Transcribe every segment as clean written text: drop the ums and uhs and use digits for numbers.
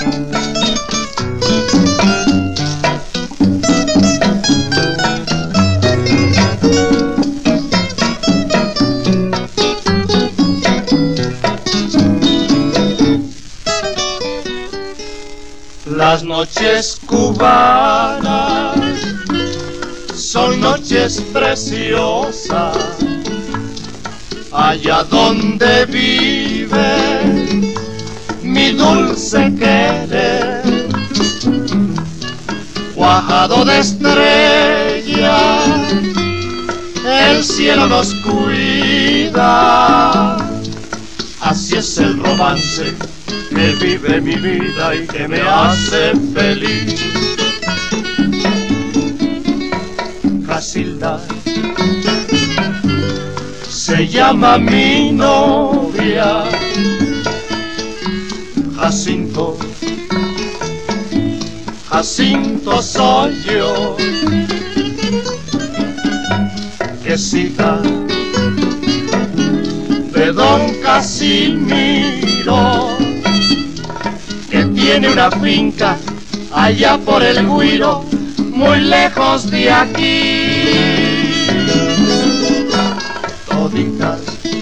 Las noches cubanas son noches preciosas, allá donde vive mi dulce querer, cuajado de estrellas, el cielo nos cuida, así es el romance que vive mi vida y que me hace feliz. Casilda se llama mi novia, Jacinto, Jacinto soy yo, quesita de don Casimiro, que tiene una finca allá por el Guiro, muy lejos de aquí. Toditas,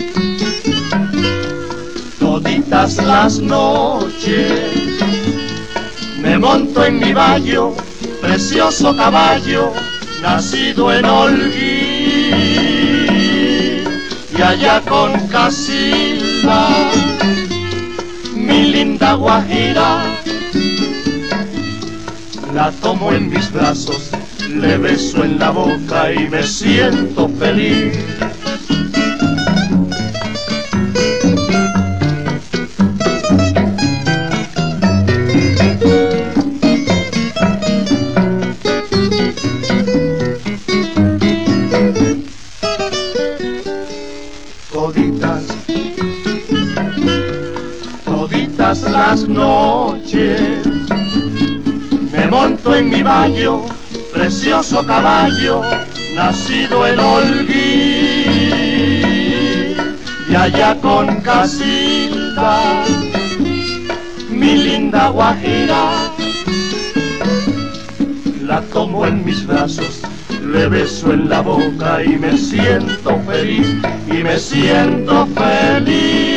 toditas las noches me monto en mi vallo, precioso caballo, nacido en Holguín, y allá con Casilda, mi linda guajira, la tomo en mis brazos, le beso en la boca y me siento feliz. Toditas, toditas las noches me monto en mi vallo, precioso caballo, nacido en Holguín, y allá con Casilda, mi linda guajira, la tomo en mis brazos, le beso en la boca y me siento feliz, y me siento feliz.